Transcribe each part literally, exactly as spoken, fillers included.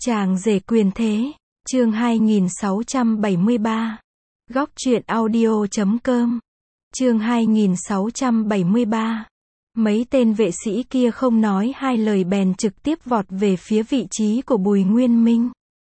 Chàng rể quyền thế, chương hai nghìn sáu trăm bảy mươi ba. Góc truyện audio chấm com. Chương hai nghìn sáu trăm bảy mươi ba. Mấy tên vệ sĩ kia không nói hai lời bèn trực tiếp vọt về phía vị trí của Bùi Nguyên Minh.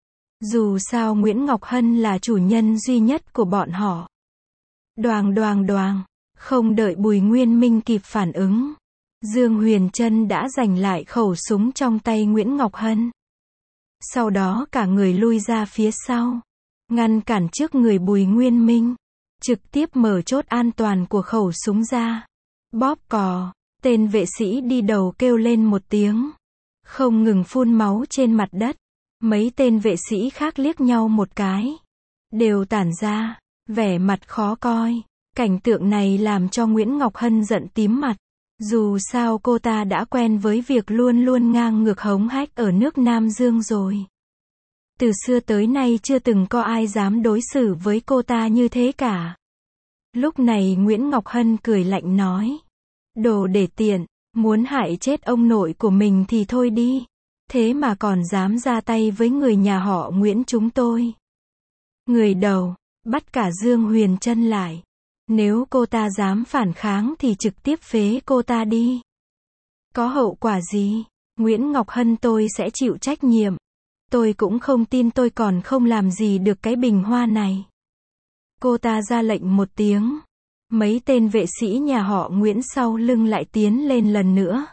Dù sao Nguyễn Ngọc Hân là chủ nhân duy nhất của bọn họ. Đoàng đoàng đoàng, không đợi Bùi Nguyên Minh kịp phản ứng, Dương Huyền Trân đã giành lại khẩu súng trong tay Nguyễn Ngọc Hân. Sau đó cả người lui ra phía sau, ngăn cản trước người Bùi Nguyên Minh, trực tiếp mở chốt an toàn của khẩu súng ra. Bóp cò, tên vệ sĩ đi đầu kêu lên một tiếng, không ngừng phun máu trên mặt đất. Mấy tên vệ sĩ khác liếc nhau một cái, đều tản ra, vẻ mặt khó coi. Cảnh tượng này làm cho Nguyễn Ngọc Hân giận tím mặt. Dù sao cô ta đã quen với việc luôn luôn ngang ngược hống hách ở nước Nam Dương rồi. Từ xưa tới nay chưa từng có ai dám đối xử với cô ta như thế cả. Lúc này Nguyễn Ngọc Hân cười lạnh nói: đồ để tiện, muốn hại chết ông nội của mình thì thôi đi. Thế mà còn dám ra tay với người nhà họ Nguyễn chúng tôi. Người đầu, bắt cả Dương Huyền Trân lại. Nếu cô ta dám phản kháng thì trực tiếp phế cô ta đi. Có hậu quả gì? Nguyễn Ngọc Hân tôi sẽ chịu trách nhiệm. Tôi cũng không tin tôi còn không làm gì được cái bình hoa này. Cô ta ra lệnh một tiếng. Mấy tên vệ sĩ nhà họ Nguyễn sau lưng lại tiến lên lần nữa.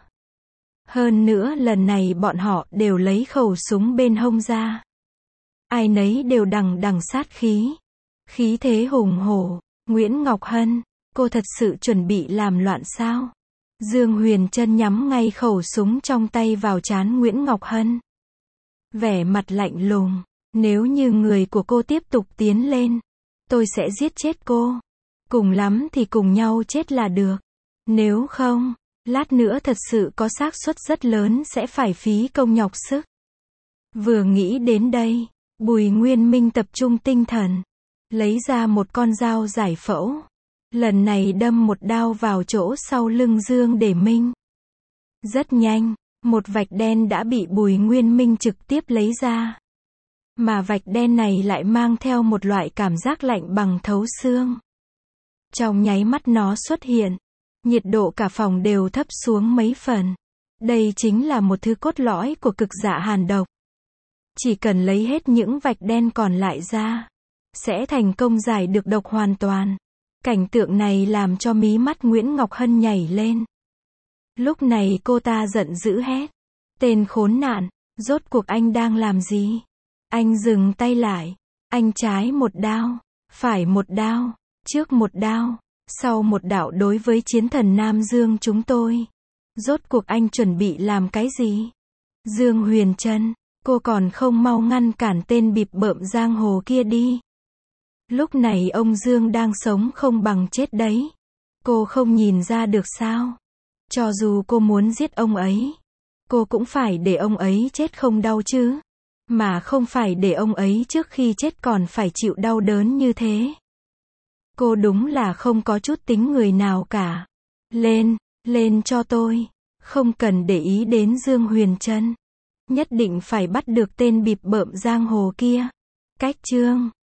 Hơn nữa lần này bọn họ đều lấy khẩu súng bên hông ra. Ai nấy đều đằng đằng sát khí. Khí thế hùng hổ. Nguyễn Ngọc Hân, cô thật sự chuẩn bị làm loạn sao? Dương Huyền Trân nhắm ngay khẩu súng trong tay vào trán Nguyễn Ngọc Hân. Vẻ mặt lạnh lùng, nếu như người của cô tiếp tục tiến lên, tôi sẽ giết chết cô. Cùng lắm thì cùng nhau chết là được. Nếu không, lát nữa thật sự có xác suất rất lớn sẽ phải phí công nhọc sức. Vừa nghĩ đến đây, Bùi Nguyên Minh tập trung tinh thần, lấy ra một con dao giải phẫu. Lần này đâm một đao vào chỗ sau lưng Dương Để Minh. Rất nhanh, một vạch đen đã bị Bùi Nguyên Minh trực tiếp lấy ra. Mà vạch đen này lại mang theo một loại cảm giác lạnh bằng thấu xương. Trong nháy mắt nó xuất hiện, nhiệt độ cả phòng đều thấp xuống mấy phần. Đây chính là một thứ cốt lõi của cực dạ hàn độc. Chỉ cần lấy hết những vạch đen còn lại ra, sẽ thành công giải được độc hoàn toàn. Cảnh tượng này làm cho mí mắt Nguyễn Ngọc Hân nhảy lên. Lúc này cô ta giận dữ hét: tên khốn nạn, rốt cuộc anh đang làm gì? Anh dừng tay lại. Anh trái một đao, phải một đao, trước một đao, sau một đạo đối với chiến thần Nam Dương chúng tôi. Rốt cuộc anh chuẩn bị làm cái gì? Dương Huyền Trân, cô còn không mau ngăn cản tên bịp bợm giang hồ kia đi. Lúc này ông Dương đang sống không bằng chết đấy. Cô không nhìn ra được sao? Cho dù cô muốn giết ông ấy, cô cũng phải để ông ấy chết không đau chứ. Mà không phải để ông ấy trước khi chết còn phải chịu đau đớn như thế. Cô đúng là không có chút tính người nào cả. Lên, lên cho tôi. Không cần để ý đến Dương Huyền Trân. Nhất định phải bắt được tên bịp bợm giang hồ kia. Cách chương